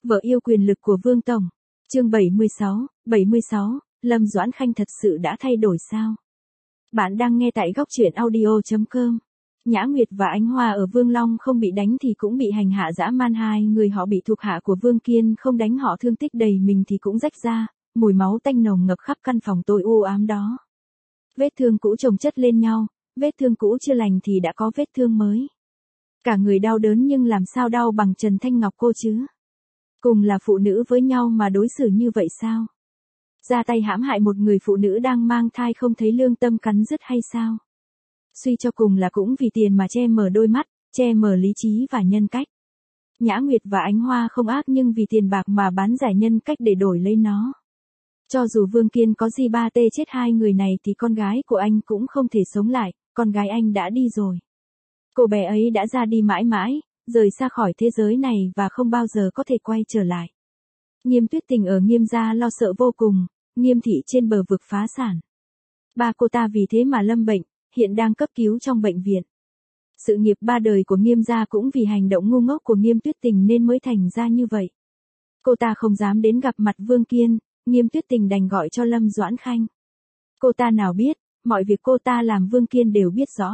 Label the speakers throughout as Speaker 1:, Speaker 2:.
Speaker 1: Vợ yêu quyền lực của Vương Tổng. Chương 76, Lâm Doãn Khanh thật sự đã thay đổi sao? Bạn đang nghe tại góc truyện audio.com. Nhã Nguyệt và Ánh Hoa ở Vương Long không bị đánh thì cũng bị hành hạ dã man, hai người họ bị thuộc hạ của Vương Kiên không đánh họ thương tích đầy mình thì cũng rách ra, mùi máu tanh nồng ngập khắp căn phòng tối u ám đó. Vết thương cũ chồng chất lên nhau, vết thương cũ chưa lành thì đã có vết thương mới. Cả người đau đớn nhưng làm sao đau bằng Trần Thanh Ngọc cô chứ? Cùng là phụ nữ với nhau mà đối xử như vậy sao? Ra tay hãm hại một người phụ nữ đang mang thai không thấy lương tâm cắn rứt hay sao? Suy cho cùng là cũng vì tiền mà che mờ đôi mắt, che mờ lý trí và nhân cách. Nhã Nguyệt và Ánh Hoa không ác nhưng vì tiền bạc mà bán rẻ nhân cách để đổi lấy nó. Cho dù Vương Kiên có gì ba tê chết hai người này thì con gái của anh cũng không thể sống lại, con gái anh đã đi rồi. Cô bé ấy đã ra đi mãi mãi, rời xa khỏi thế giới này và không bao giờ có thể quay trở lại. Nghiêm Tuyết Tình ở Nghiêm gia lo sợ vô cùng, Nghiêm thị trên bờ vực phá sản. Ba cô ta vì thế mà lâm bệnh, hiện đang cấp cứu trong bệnh viện. Sự nghiệp ba đời của Nghiêm gia cũng vì hành động ngu ngốc của Nghiêm Tuyết Tình nên mới thành ra như vậy. Cô ta không dám đến gặp mặt Vương Kiên, Nghiêm Tuyết Tình đành gọi cho Lâm Doãn Khanh. Cô ta nào biết, mọi việc cô ta làm Vương Kiên đều biết rõ.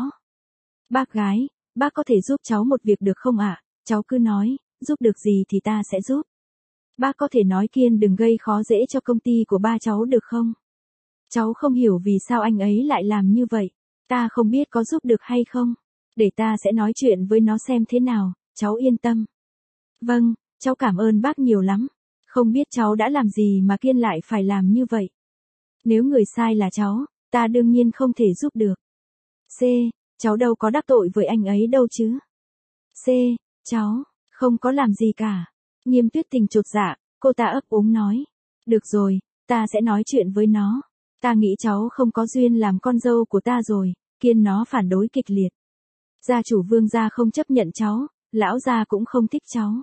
Speaker 1: Bác gái, bác có thể giúp cháu một việc được không ạ? Cháu cứ nói, giúp được gì thì ta sẽ giúp. Bác có thể nói Kiên đừng gây khó dễ cho công ty của ba cháu được không? Cháu không hiểu vì sao anh ấy lại làm như vậy. Ta không biết có giúp được hay không. Để ta sẽ nói chuyện với nó xem thế nào, cháu yên tâm. Vâng, cháu cảm ơn bác nhiều lắm. Không biết cháu đã làm gì mà Kiên lại phải làm như vậy. Nếu người sai là cháu, ta đương nhiên không thể giúp được. C. Cháu đâu có đắc tội với anh ấy đâu chứ. C. Cháu, không có làm gì cả. Nghiêm Tuyết Tình chột dạ, cô ta ấp úng nói. Được rồi, ta sẽ nói chuyện với nó. Ta nghĩ cháu không có duyên làm con dâu của ta rồi, Kiên nó phản đối kịch liệt. Gia chủ Vương gia không chấp nhận cháu, lão gia cũng không thích cháu.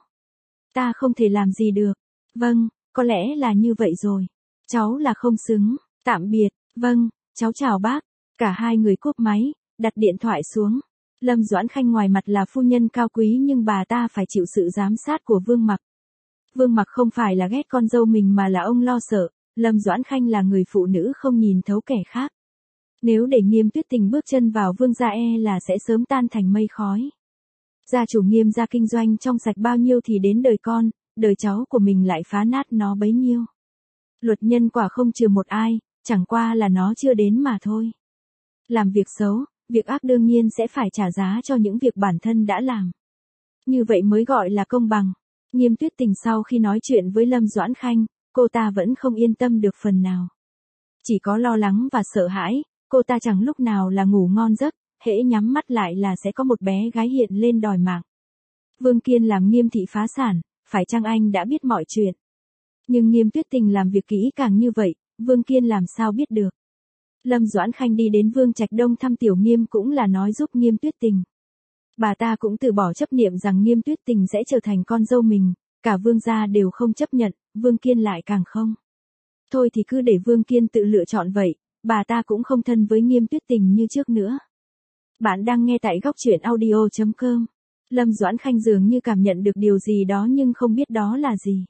Speaker 1: Ta không thể làm gì được. Vâng, có lẽ là như vậy rồi. Cháu là không xứng, tạm biệt, vâng, cháu chào bác. Cả hai người cúp máy, đặt điện thoại xuống. Lâm Doãn Khanh ngoài mặt là phu nhân cao quý nhưng bà ta phải chịu sự giám sát của Vương Mặc. Vương Mặc không phải là ghét con dâu mình mà là ông lo sợ, Lâm Doãn Khanh là người phụ nữ không nhìn thấu kẻ khác. Nếu để Nghiêm Tuyết Tình bước chân vào Vương gia là sẽ sớm tan thành mây khói. Gia chủ Nghiêm gia kinh doanh trong sạch bao nhiêu thì đến đời con, đời cháu của mình lại phá nát nó bấy nhiêu. Luật nhân quả không trừ một ai, chẳng qua là nó chưa đến mà thôi. Làm việc xấu, việc ác đương nhiên sẽ phải trả giá cho những việc bản thân đã làm. Như vậy mới gọi là công bằng. Nghiêm Tuyết Tình sau khi nói chuyện với Lâm Doãn Khanh, cô ta vẫn không yên tâm được phần nào. Chỉ có lo lắng và sợ hãi, cô ta chẳng lúc nào là ngủ ngon giấc, hễ nhắm mắt lại là sẽ có một bé gái hiện lên đòi mạng. Vương Kiên làm Nghiêm thị phá sản, phải chăng anh đã biết mọi chuyện? Nhưng Nghiêm Tuyết Tình làm việc kỹ càng như vậy, Vương Kiên làm sao biết được? Lâm Doãn Khanh đi đến Vương Trạch Đông thăm Tiểu Nghiêm cũng là nói giúp Nghiêm Tuyết Tình. Bà ta cũng từ bỏ chấp niệm rằng Nghiêm Tuyết Tình sẽ trở thành con dâu mình, cả Vương gia đều không chấp nhận, Vương Kiên lại càng không. Thôi thì cứ để Vương Kiên tự lựa chọn vậy, bà ta cũng không thân với Nghiêm Tuyết Tình như trước nữa. Bạn đang nghe tại góc truyện audio.com. Lâm Doãn Khanh dường như cảm nhận được điều gì đó nhưng không biết đó là gì.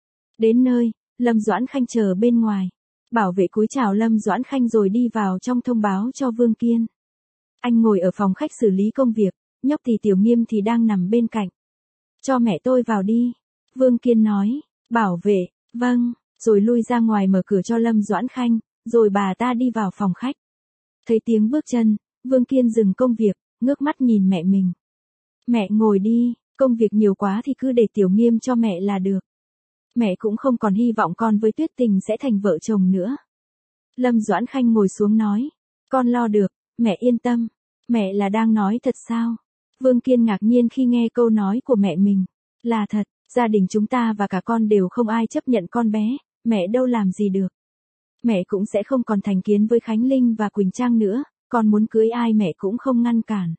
Speaker 1: Đến nơi, Lâm Doãn Khanh chờ bên ngoài. Bảo vệ cúi chào Lâm Doãn Khanh rồi đi vào trong thông báo cho Vương Kiên. Anh ngồi ở phòng khách xử lý công việc, nhóc thì Tiểu Nghiêm thì đang nằm bên cạnh. Cho mẹ tôi vào đi. Vương Kiên nói, bảo vệ, vâng, rồi lui ra ngoài mở cửa cho Lâm Doãn Khanh, rồi bà ta đi vào phòng khách. Thấy tiếng bước chân, Vương Kiên dừng công việc, ngước mắt nhìn mẹ mình. Mẹ ngồi đi, công việc nhiều quá thì cứ để Tiểu Nghiêm cho mẹ là được. Mẹ cũng không còn hy vọng con với Tuyết Tình sẽ thành vợ chồng nữa. Lâm Doãn Khanh ngồi xuống nói, con lo được, mẹ yên tâm. Mẹ là đang nói thật sao? Vương Kiên ngạc nhiên khi nghe câu nói của mẹ mình. Là thật, gia đình chúng ta và cả con đều không ai chấp nhận con bé, mẹ đâu làm gì được. Mẹ cũng sẽ không còn thành kiến với Khánh Linh và Quỳnh Trang nữa, con muốn cưới ai mẹ cũng không ngăn cản.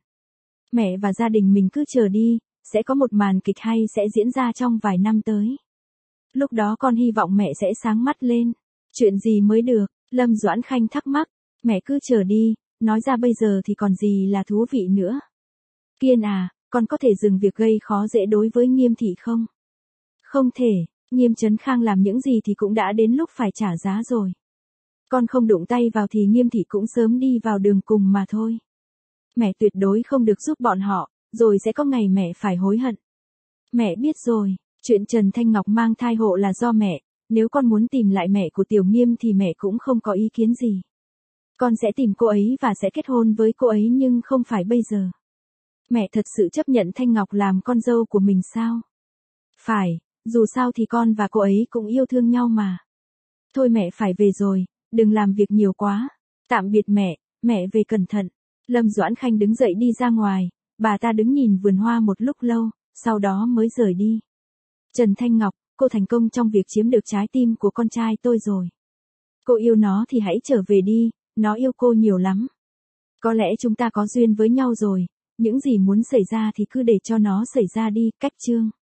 Speaker 1: Mẹ và gia đình mình cứ chờ đi, sẽ có một màn kịch hay sẽ diễn ra trong vài năm tới. Lúc đó con hy vọng mẹ sẽ sáng mắt lên. Chuyện gì mới được? Lâm Doãn Khanh thắc mắc. Mẹ cứ chờ đi, nói ra bây giờ thì còn gì là thú vị nữa. Kiên à, con có thể dừng việc gây khó dễ đối với Nghiêm thị không? Không thể, Nghiêm Trấn Khang làm những gì thì cũng đã đến lúc phải trả giá rồi. Con không đụng tay vào thì Nghiêm thị cũng sớm đi vào đường cùng mà thôi. Mẹ tuyệt đối không được giúp bọn họ, rồi sẽ có ngày mẹ phải hối hận. Mẹ biết rồi, chuyện Trần Thanh Ngọc mang thai hộ là do mẹ, nếu con muốn tìm lại mẹ của Tiểu Nghiêm thì mẹ cũng không có ý kiến gì. Con sẽ tìm cô ấy và sẽ kết hôn với cô ấy nhưng không phải bây giờ. Mẹ thật sự chấp nhận Thanh Ngọc làm con dâu của mình sao? Phải, dù sao thì con và cô ấy cũng yêu thương nhau mà. Thôi mẹ phải về rồi, đừng làm việc nhiều quá. Tạm biệt mẹ về cẩn thận. Lâm Doãn Khanh đứng dậy đi ra ngoài, bà ta đứng nhìn vườn hoa một lúc lâu, sau đó mới rời đi. Trần Thanh Ngọc, cô thành công trong việc chiếm được trái tim của con trai tôi rồi. Cô yêu nó thì hãy trở về đi, nó yêu cô nhiều lắm. Có lẽ chúng ta có duyên với nhau rồi, những gì muốn xảy ra thì cứ để cho nó xảy ra đi, cách chương.